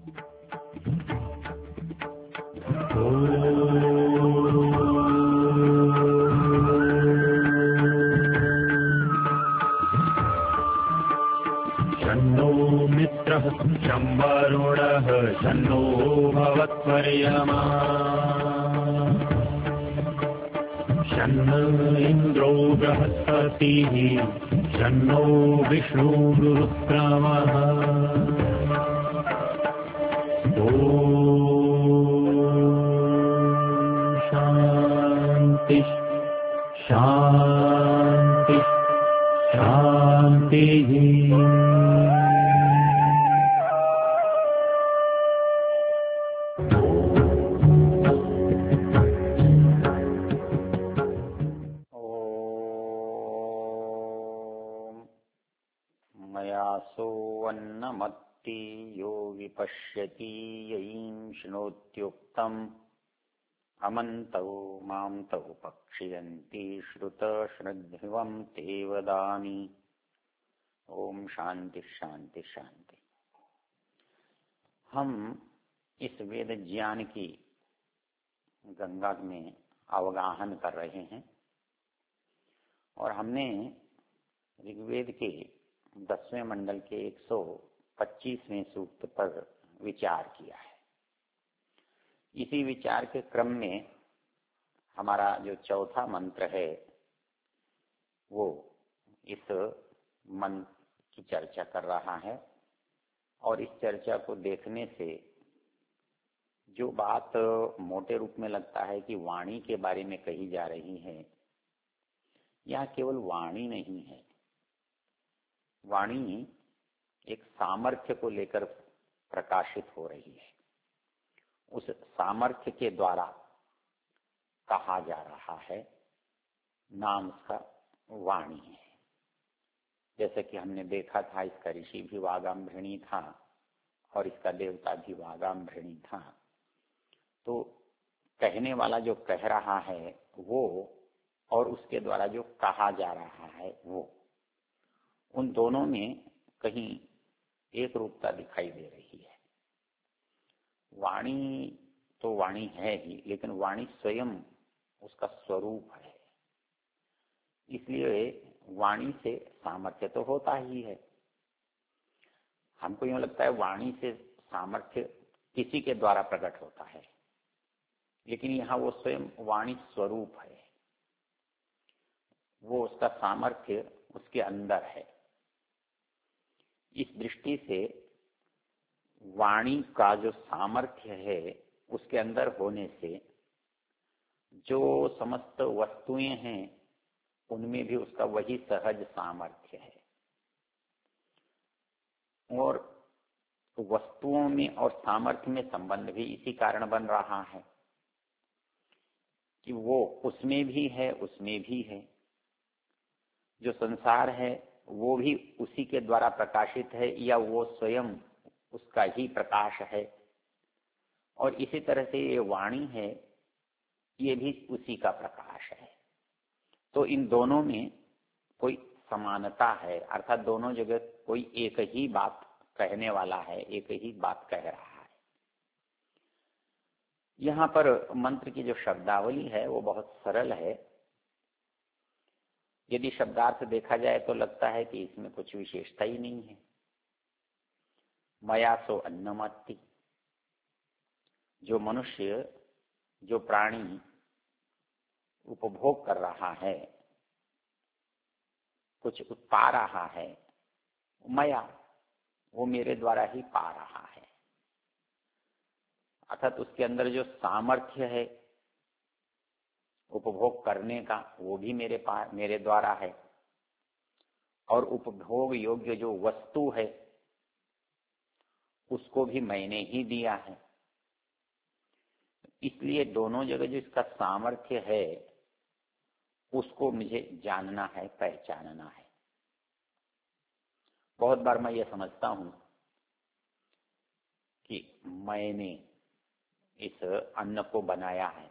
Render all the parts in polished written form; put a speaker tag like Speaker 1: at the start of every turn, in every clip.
Speaker 1: शन्नो मित्रः शं वरुणः शन्नो भवत्वर्यमा शन्न इन्द्रो बृहस्पतिः शन्नो विष्णुरुक्रमः शांति शांति शांति।
Speaker 2: मयासोऽन्नमत्ति यो विपश्यति ययिं शृणोत्युक्तम् अमन्तौ मां तौ पक्षयन्ति श्रुतश्रद्धृवं ते वदामि। ओम शांति शांति शांति। हम इस वेद ज्ञान की गंगा में अवगाहन कर रहे हैं और हमने ऋग्वेद के 10वें मंडल के 125वें सूक्त पर विचार किया है। इसी विचार के क्रम में हमारा जो चौथा मंत्र है वो इस मंत्र की चर्चा कर रहा है और इस चर्चा को देखने से जो बात मोटे रूप में लगता है कि वाणी के बारे में कही जा रही है, यह केवल वाणी नहीं है। वाणी एक सामर्थ्य को लेकर प्रकाशित हो रही है। उस सामर्थ्य के द्वारा कहा जा रहा है, नाम उसका वाणी है। जैसे कि हमने देखा था, इसका ऋषि भी वागाम्भृणी था और इसका देवता भी वागाम्भृणी था। तो कहने वाला जो कह रहा है वो और उसके द्वारा जो कहा जा रहा है वो, उन दोनों में कहीं एक रूपता दिखाई दे रही है। वाणी तो वाणी है ही, लेकिन वाणी स्वयं उसका स्वरूप है। इसलिए वाणी से सामर्थ्य तो होता ही है। हमको यूं लगता है वाणी से सामर्थ्य किसी के द्वारा प्रकट होता है, लेकिन यहाँ वो स्वयं वाणी स्वरूप है। वो उसका सामर्थ्य उसके अंदर है। इस दृष्टि से वाणी का जो सामर्थ्य है उसके अंदर होने से जो समस्त वस्तुएं हैं उनमें भी उसका वही सहज सामर्थ्य है। और वस्तुओं में और सामर्थ्य में संबंध भी इसी कारण बन रहा है कि वो उसमें भी है, उसमें भी है। जो संसार है वो भी उसी के द्वारा प्रकाशित है या वो स्वयं उसका ही प्रकाश है। और इसी तरह से ये वाणी है, ये भी उसी का प्रकाश है। तो इन दोनों में कोई समानता है, अर्थात दोनों जगह कोई एक ही बात कहने वाला है, एक ही बात कह रहा है। यहाँ पर मंत्र की जो शब्दावली है वो बहुत सरल है। यदि शब्दार्थ देखा जाए तो लगता है कि इसमें कुछ विशेषता ही नहीं है। मया सो अन्नमत्ति, जो मनुष्य, जो प्राणी उपभोग कर रहा है, कुछ पा रहा है, मया, वो मेरे द्वारा ही पा रहा है। अर्थात उसके अंदर जो सामर्थ्य है उपभोग करने का वो भी मेरे द्वारा है। और उपभोग योग्य जो वस्तु है उसको भी मैंने ही दिया है। इसलिए दोनों जगह जो इसका सामर्थ्य है उसको मुझे जानना है, पहचानना है। बहुत बार मैं ये समझता हूं कि मैंने इस अन्न को बनाया है।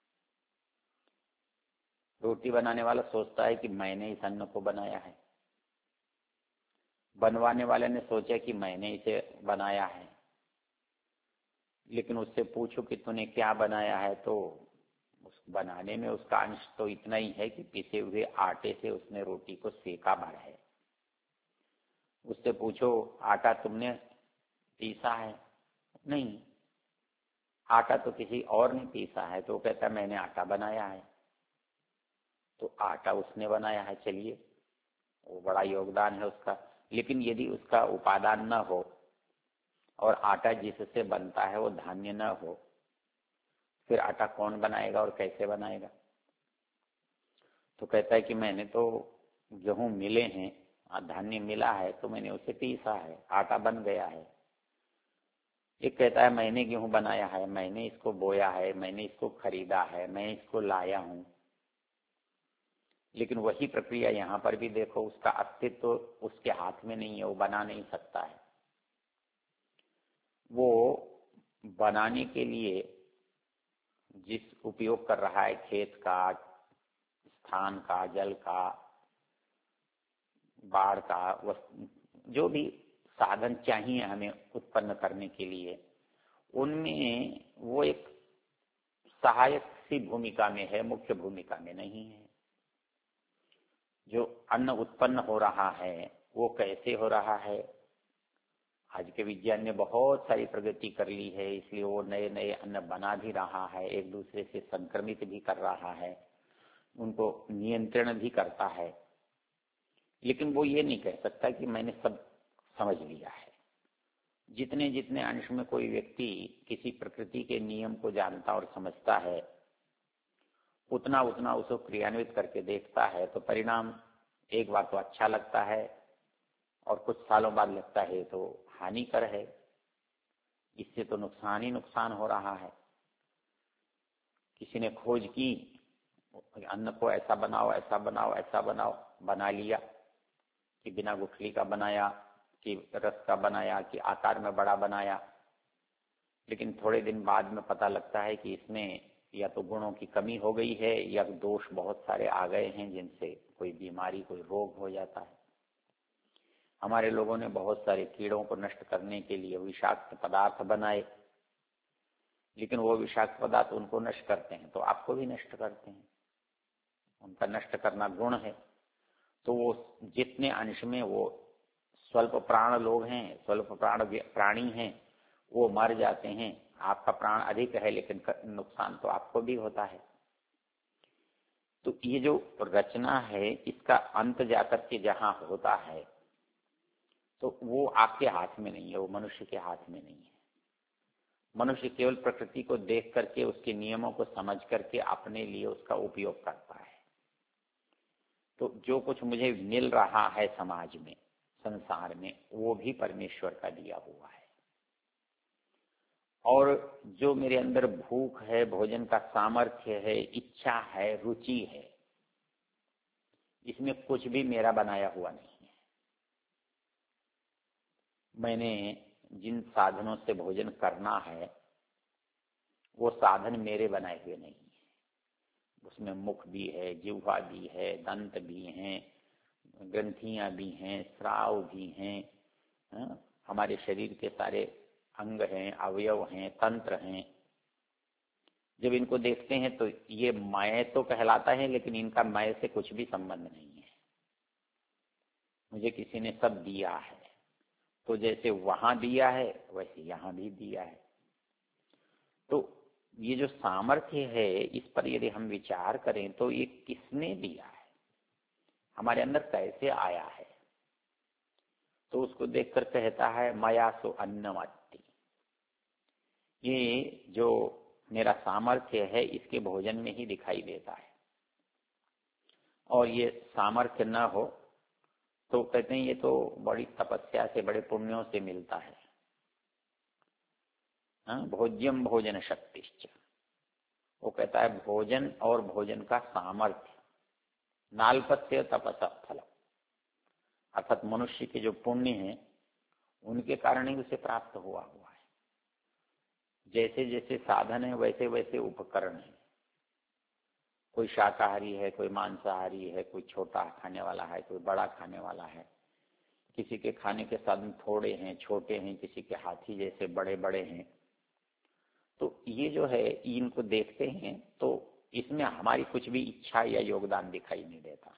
Speaker 2: रोटी बनाने वाला सोचता है कि मैंने इस अन्न को बनाया है। बनवाने वाले ने सोचा कि मैंने इसे बनाया है। लेकिन उससे पूछो कि तूने क्या बनाया है, तो उस बनाने में उसका अंश तो इतना ही है कि पिसे हुए आटे से उसने रोटी को सेका भर है। उससे पूछो आटा तुमने पीसा है, नहीं, आटा तो किसी और ने पीसा है। तो वो कहता है मैंने आटा बनाया है। तो आटा उसने बनाया है, चलिए वो बड़ा योगदान है उसका। लेकिन यदि उसका उपादान न हो और आटा जिससे बनता है वो धान्य न हो, फिर आटा कौन बनाएगा और कैसे बनाएगा? तो कहता है कि मैंने तो गेहूं मिले हैं, धान्य मिला है, तो मैंने उसे पीसा है, आटा बन गया है। एक कहता है मैंने गेहूं बनाया है, मैंने इसको बोया है, मैंने इसको खरीदा है, मैं इसको लाया हूं। लेकिन वही प्रक्रिया यहाँ पर भी देखो, उसका अस्तित्व तो उसके हाथ में नहीं है, वो बना नहीं सकता है। वो बनाने के लिए जिस उपयोग कर रहा है, खेत का, स्थान का, जल का, बाढ़ का, जो भी साधन चाहिए हमें उत्पन्न करने के लिए, उनमें वो एक सहायक सी भूमिका में है, मुख्य भूमिका में नहीं है। जो अन्न उत्पन्न हो रहा है वो कैसे हो रहा है? आज के विज्ञान ने बहुत सारी प्रगति कर ली है, इसलिए वो नए नए अन्न बना भी रहा है, एक दूसरे से संक्रमित भी कर रहा है, उनको नियंत्रण भी करता है। लेकिन वो ये नहीं कह सकता कि मैंने सब समझ लिया है। जितने जितने अंश में कोई व्यक्ति किसी प्रकृति के नियम को जानता और समझता है, उतना उतना उसको क्रियान्वित करके देखता है, तो परिणाम एक बार तो अच्छा लगता है और कुछ सालों बाद लगता है तो हानिकर है। इससे तो नुकसान ही नुकसान हो रहा है। किसी ने खोज की, अन्न को ऐसा बनाओ, ऐसा बनाओ, ऐसा बनाओ, बना लिया कि बिना गुठली का बनाया, कि रस का बनाया, कि आकार में बड़ा बनाया। लेकिन थोड़े दिन बाद में पता लगता है कि इसमें या तो गुणों की कमी हो गई है या दोष बहुत सारे आ गए हैं, जिनसे कोई बीमारी, कोई रोग हो जाता है। हमारे लोगों ने बहुत सारे कीड़ों को नष्ट करने के लिए विषाक्त पदार्थ बनाए, लेकिन वो विषाक्त पदार्थ उनको नष्ट करते हैं तो आपको भी नष्ट करते हैं। उनका नष्ट करना गुण है। तो वो जितने अंश में वो स्वल्प प्राण लोग हैं, स्वल्प प्राण प्राणी हैं, वो मर जाते हैं। आपका प्राण अधिक है लेकिन नुकसान तो आपको भी होता है। तो ये जो रचना है, इसका अंत जाकर के जहां होता है, तो वो आपके हाथ में नहीं है, वो मनुष्य के हाथ में नहीं है। मनुष्य केवल प्रकृति को देख करके, उसके नियमों को समझ करके अपने लिए उसका उपयोग करता है। तो जो कुछ मुझे मिल रहा है समाज में, संसार में, वो भी परमेश्वर का दिया हुआ है। और जो मेरे अंदर भूख है, भोजन का सामर्थ्य है, इच्छा है, रुचि है, इसमें कुछ भी मेरा बनाया हुआ नहीं है। मैंने जिन साधनों से भोजन करना है, वो साधन मेरे बनाए हुए नहीं है। उसमें मुख भी है, जिह्वा भी है, दंत भी हैं, ग्रंथियां भी हैं, स्राव भी हैं, हमारे शरीर के सारे अंग हैं, अवयव हैं, तंत्र हैं। जब इनको देखते हैं तो ये मैं तो कहलाता है, लेकिन इनका मैं से कुछ भी संबंध नहीं है। मुझे किसी ने सब दिया है, तो जैसे वहां दिया है वैसे यहां भी दिया है। तो ये जो सामर्थ्य है, इस पर यदि हम विचार करें तो ये किसने दिया है, हमारे अंदर कैसे आया है, तो उसको देखकर कहता है मया सो अन्नमत्ति। ये जो मेरा सामर्थ्य है, इसके भोजन में ही दिखाई देता है। और ये सामर्थ्य न हो तो कहते हैं ये तो बड़ी तपस्या से, बड़े पुण्यों से मिलता है। भोज्यम भोजन शक्तिश्च, वो कहता है भोजन और भोजन का सामर्थ्य, नाल्पत्य तपसा फल, अर्थात मनुष्य के जो पुण्य हैं उनके कारण ही उसे प्राप्त हुआ है। जैसे जैसे साधन है वैसे वैसे उपकरण है। कोई शाकाहारी है, कोई मांसाहारी है, कोई छोटा खाने वाला है, कोई बड़ा खाने वाला है। किसी के खाने के साधन थोड़े हैं, छोटे हैं, किसी के हाथी जैसे बड़े बड़े हैं। तो ये जो है इनको देखते हैं तो इसमें हमारी कुछ भी इच्छा या योगदान दिखाई नहीं देता।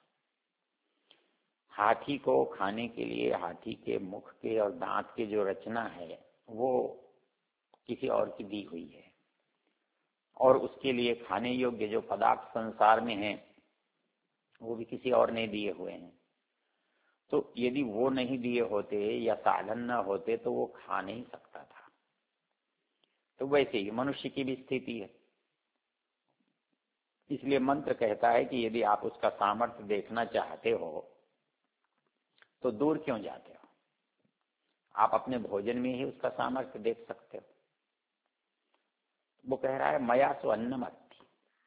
Speaker 2: हाथी को खाने के लिए हाथी के मुख के और दांत के जो रचना है वो किसी और की दी हुई है, और उसके लिए खाने योग्य जो पदार्थ संसार में हैं वो भी किसी और ने दिए हुए हैं। तो यदि वो नहीं दिए होते या साधन न होते तो वो खा नहीं सकता था। तो वैसे ही मनुष्य की भी स्थिति है। इसलिए मंत्र कहता है कि यदि आप उसका सामर्थ्य देखना चाहते हो तो दूर क्यों जाते हो, आप अपने भोजन में ही उसका सामर्थ्य देख सकते हो। वो कह रहा है मया सो अन्नमत्ति।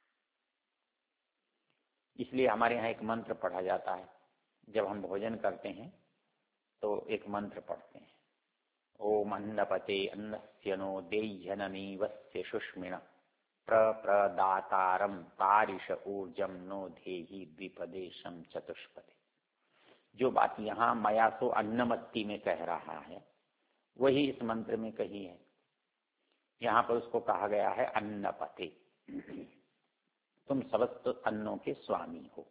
Speaker 2: इसलिए हमारे यहाँ एक मंत्र पढ़ा जाता है, जब हम भोजन करते हैं तो एक मंत्र पढ़ते हैं, ओम अन्नपते अन्नस्य नो देह्यनमीवस्य सुष्मिण प्रदातारम तारिष ऊर्जम नो धेहि द्विपदेशम चतुष्पदे। जो बात यहाँ मया सो अन्नमत्ति में कह रहा है वही इस मंत्र में कही है। यहाँ पर उसको कहा गया है अन्नपते, तुम समस्त अन्नों के स्वामी हो।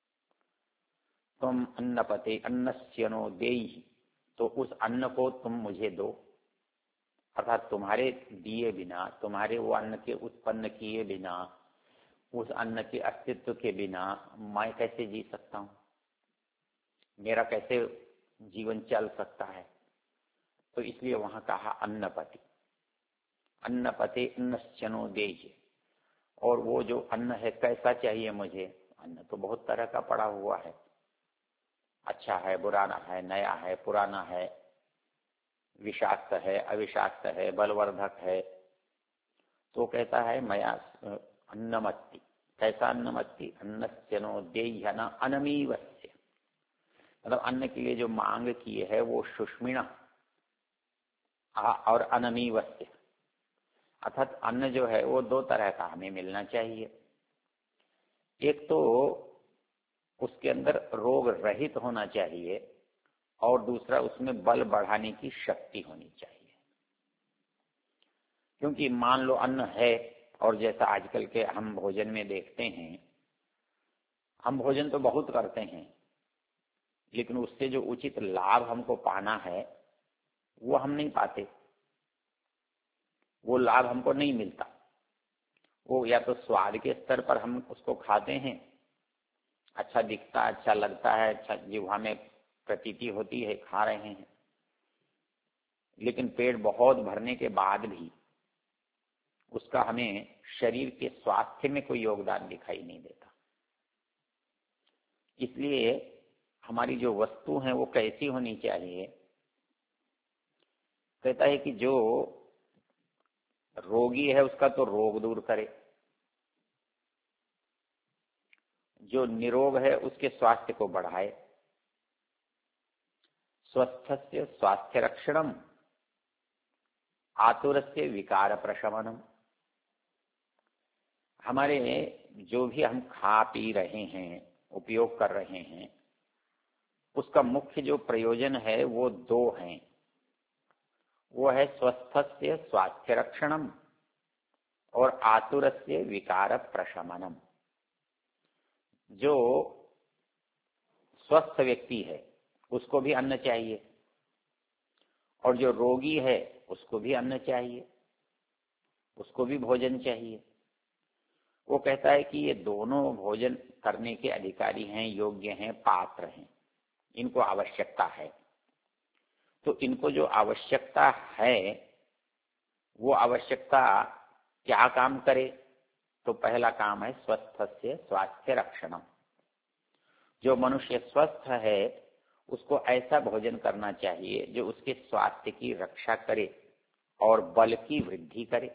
Speaker 2: तुम अन्नपते अन्नस्य नो देहि, तो उस अन्न को तुम मुझे दो, अर्थात तुम्हारे दिए बिना, तुम्हारे वो अन्न के उत्पन्न किए बिना, उस अन्न के अस्तित्व के बिना मैं कैसे जी सकता हूँ, मेरा कैसे जीवन चल सकता है। तो इसलिए वहां कहा अन्नपति। अन्नपते अन्नस्य नो देहि, और वो जो अन्न है कैसा चाहिए मुझे। अन्न तो बहुत तरह का पड़ा हुआ है, अच्छा है, बुरा है, नया है, पुराना है, विषाक्त है, अविषाक्त है, बलवर्धक है। तो कहता है मया अन्नमत्ति। कैसा अन्नमत्ति, अन्नस्य नो देह्य न अनमीवस्य, मतलब अन्न के लिए जो मांग की है वो सुष्मिण और अनमीवस्य, अर्थात अन्न जो है वो दो तरह का हमें मिलना चाहिए। एक तो उसके अंदर रोग रहित होना चाहिए, और दूसरा उसमें बल बढ़ाने की शक्ति होनी चाहिए। क्योंकि मान लो अन्न है, और जैसा आजकल के हम भोजन में देखते हैं, हम भोजन तो बहुत करते हैं लेकिन उससे जो उचित लाभ हमको पाना है वो हम नहीं पाते, वो लाभ हमको नहीं मिलता। वो या तो स्वाद के स्तर पर हम उसको खाते हैं, अच्छा दिखता है, अच्छा लगता है, अच्छा जिह्वा में प्रतीति होती है, खा रहे हैं, लेकिन पेट बहुत भरने के बाद भी उसका हमें शरीर के स्वास्थ्य में कोई योगदान दिखाई नहीं देता। इसलिए हमारी जो वस्तु है वो कैसी होनी चाहिए। कहता है कि जो रोगी है उसका तो रोग दूर करे, जो निरोग है उसके स्वास्थ्य को बढ़ाए। स्वस्थस्य स्वास्थ्य रक्षणम आतुरस्य विकार प्रशमनम। हमारे जो भी हम खा पी रहे हैं, उपयोग कर रहे हैं, उसका मुख्य जो प्रयोजन है वो दो हैं। वो है स्वस्थस्य स्वास्थ्य रक्षणम और आतुरस्य विकार प्रशमनम। जो स्वस्थ व्यक्ति है उसको भी अन्न चाहिए, और जो रोगी है उसको भी अन्न चाहिए, उसको भी भोजन चाहिए। वो कहता है कि ये दोनों भोजन करने के अधिकारी हैं, योग्य हैं, पात्र हैं, इनको आवश्यकता है। तो इनको जो आवश्यकता है वो आवश्यकता क्या काम करे, तो पहला काम है स्वस्थस्य स्वास्थ्य रक्षणम। जो मनुष्य स्वस्थ है उसको ऐसा भोजन करना चाहिए जो उसके स्वास्थ्य की रक्षा करे और बल की वृद्धि करे।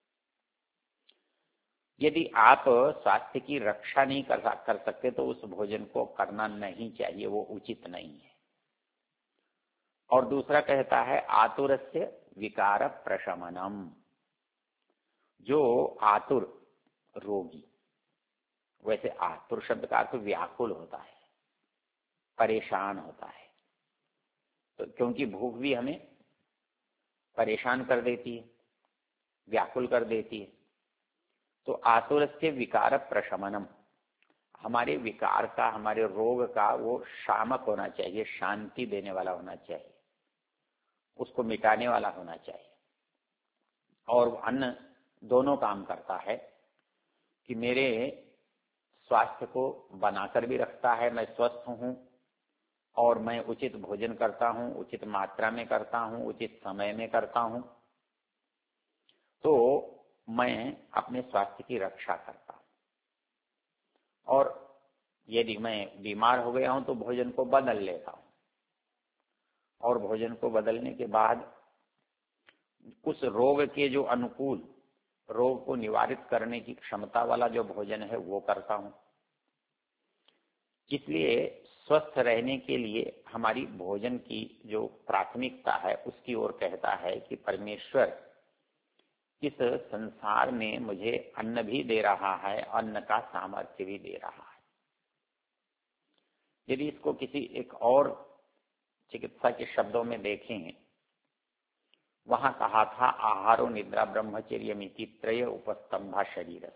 Speaker 2: यदि आप स्वास्थ्य की रक्षा नहीं कर सकते तो उस भोजन को करना नहीं चाहिए, वो उचित नहीं है। और दूसरा कहता है आतुरस्य विकार प्रशमनम। जो आतुर रोगी, वैसे आतुर शब्द का अर्थ व्याकुल होता है, परेशान होता है, तो क्योंकि भूख भी हमें परेशान कर देती है। व्याकुल कर देती है। तो आतुरस्य विकार प्रशमनम, हमारे विकार का, हमारे रोग का वो शामक होना चाहिए, शांति देने वाला होना चाहिए, उसको मिटाने वाला होना चाहिए। और अन्न दोनों काम करता है कि मेरे स्वास्थ्य को बनाकर भी रखता है, मैं स्वस्थ हूं और मैं उचित भोजन करता हूं, उचित मात्रा में करता हूं, उचित समय में करता हूं, तो मैं अपने स्वास्थ्य की रक्षा करता हूं। और यदि मैं बीमार हो गया हूं तो भोजन को बदल लेता हूं, और भोजन को बदलने के बाद उस रोग के जो अनुकूल, रोग को निवारित करने की क्षमता वाला जो भोजन है वो करता हूं। इसलिए स्वस्थ रहने के लिए हमारी भोजन की जो प्राथमिकता है उसकी ओर कहता है कि परमेश्वर इस संसार में मुझे अन्न भी दे रहा है, अन्न का सामर्थ्य भी दे रहा है। यदि इसको किसी एक और चिकित्सा के शब्दों में देखें, वहां कहा था आहारो निद्रा ब्रह्मचर्यमिति त्रय उपस्तंभा शरीरस्य।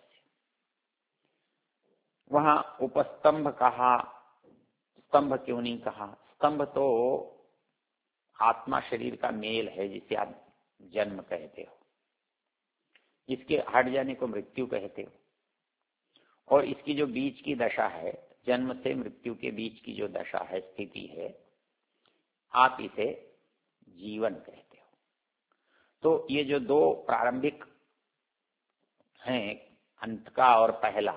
Speaker 2: वहां उपस्तंभ कहा, स्तंभ क्यों नहीं कहा? स्तंभ तो आत्मा शरीर का मेल है जिसे आप जन्म कहते हो, इसके हट जाने को मृत्यु कहते हो, और इसकी जो बीच की दशा है, जन्म से मृत्यु के बीच की जो दशा है, स्थिति है, आप इसे जीवन कहते हो। तो ये जो दो प्रारंभिक हैं, अंत का और पहला,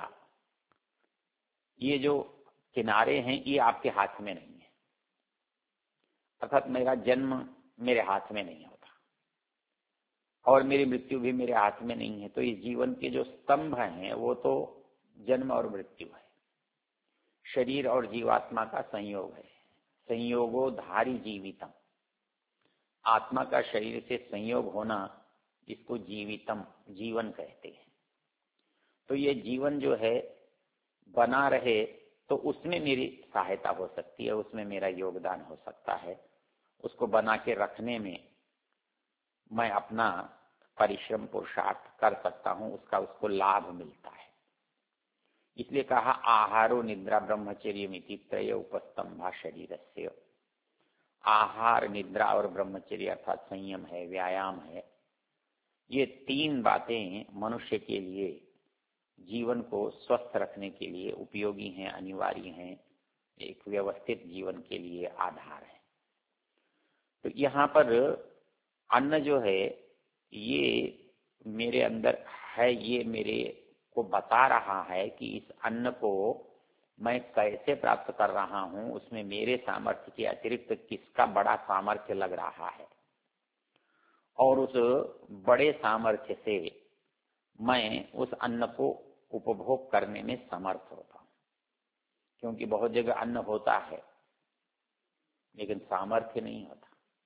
Speaker 2: ये जो किनारे हैं ये आपके हाथ में नहीं है। अर्थात मेरा जन्म मेरे हाथ में नहीं होता और मेरी मृत्यु भी मेरे हाथ में नहीं है। तो इस जीवन के जो स्तंभ हैं वो तो जन्म और मृत्यु है, शरीर और जीवात्मा का संयोग है। संयोगो धारी जीवितम, आत्मा का शरीर से संयोग होना, इसको जीवितम, जीवन कहते हैं। तो ये जीवन जो है बना रहे तो उसमें मेरी सहायता हो सकती है, उसमें मेरा योगदान हो सकता है। उसको बना के रखने में मैं अपना परिश्रम पुरुषार्थ कर सकता हूं, उसका उसको लाभ मिलता है। इसलिए कहा आहारो निद्रा ब्रह्मचर्यमिति त्रय उपस्तंभा शरीरस्य। आहार, निद्रा और ब्रह्मचर्य अर्थात संयम है, व्यायाम है, ये तीन बातें मनुष्य के लिए, जीवन को स्वस्थ रखने के लिए उपयोगी हैं, अनिवार्य हैं, एक व्यवस्थित जीवन के लिए आधार है। तो यहाँ पर अन्न जो है ये मेरे अंदर है, ये मेरे को बता रहा है कि इस अन्न को मैं कैसे प्राप्त कर रहा हूं, उसमें मेरे सामर्थ्य के अतिरिक्त किसका बड़ा सामर्थ्य लग रहा है, और उस बड़े सामर्थ्य से मैं उस अन्न को उपभोग करने में समर्थ होता हूं। क्योंकि बहुत जगह अन्न होता है लेकिन सामर्थ्य नहीं होता,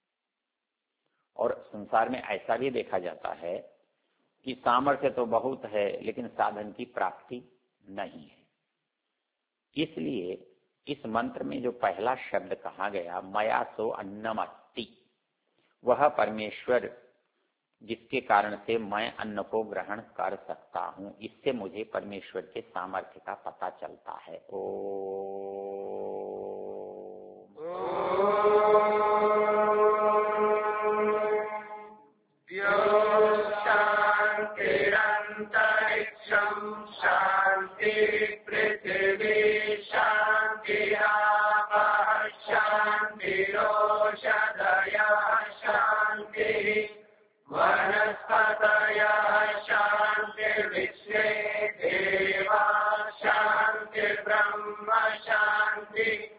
Speaker 2: और संसार में ऐसा भी देखा जाता है कि सामर्थ्य तो बहुत है लेकिन साधन की प्राप्ति नहीं है। इसलिए इस मंत्र में जो पहला शब्द कहा गया, मया सो अन्नमस्ति, वह परमेश्वर जिसके कारण से मैं अन्न को ग्रहण कर सकता हूं, इससे मुझे परमेश्वर के सामर्थ्य का पता चलता है।
Speaker 3: शांतिरंतरिक्षं शांति पृथिवी शांति आपः शांतिरोषधयः शांति वनस्पतयः शान्तिर्विश्वे देवा शान्तिर्ब्रह्म शान्ति